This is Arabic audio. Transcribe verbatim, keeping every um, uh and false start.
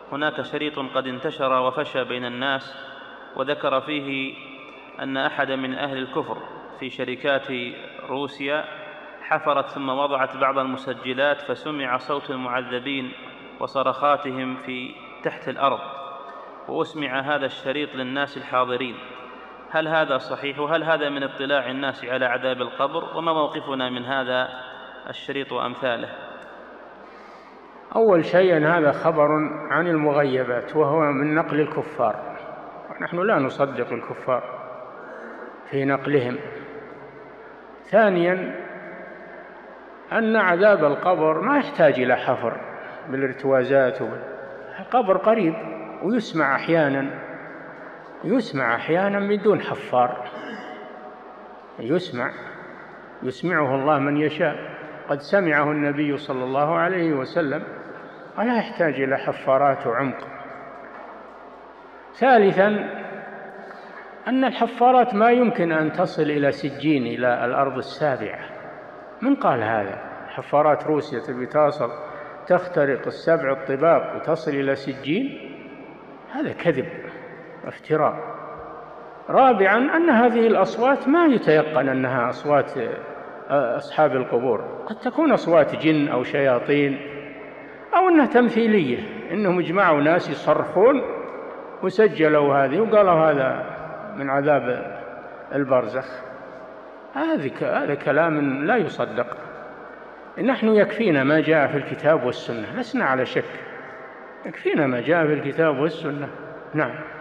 هناك شريط قد انتشر وفشى بين الناس، وذكر فيه أن أحد من أهل الكفر في شركات روسيا حفرت ثم وضعت بعض المسجلات، فسمع صوت المعذبين وصرخاتهم في تحت الأرض، وأسمع هذا الشريط للناس الحاضرين. هل هذا صحيح؟ وهل هذا من اطلاع الناس على عذاب القبر؟ وما موقفنا من هذا الشريط وأمثاله؟ أول شيء أن هذا خبر عن المغيبات، وهو من نقل الكفار، ونحن لا نصدق الكفار في نقلهم. ثانيا أن عذاب القبر ما يحتاج إلى حفر بالارتوازات، القبر قريب ويسمع أحيانا يسمع أحيانا من دون حفار، يسمع يسمعه الله من يشاء، قد سمعه النبي صلى الله عليه وسلم، ولا يحتاج إلى حفارات وعمق. ثالثا أن الحفارات ما يمكن أن تصل إلى سجين، إلى الأرض السابعة. من قال هذا؟ حفارات روسيا تبي تصل تخترق السبع الطباق وتصل إلى سجين؟ هذا كذب وافتراء. رابعا أن هذه الأصوات ما يتيقن أنها أصوات أصحاب القبور، قد تكون أصوات جن أو شياطين، أو أنها تمثيلية، إنهم اجمعوا ناس يصرخون وسجلوا هذه وقالوا هذا من عذاب البرزخ. هذا كلام لا يصدق. نحن يكفينا ما جاء في الكتاب والسنة، لسنا على شك، يكفينا ما جاء في الكتاب والسنة. نعم.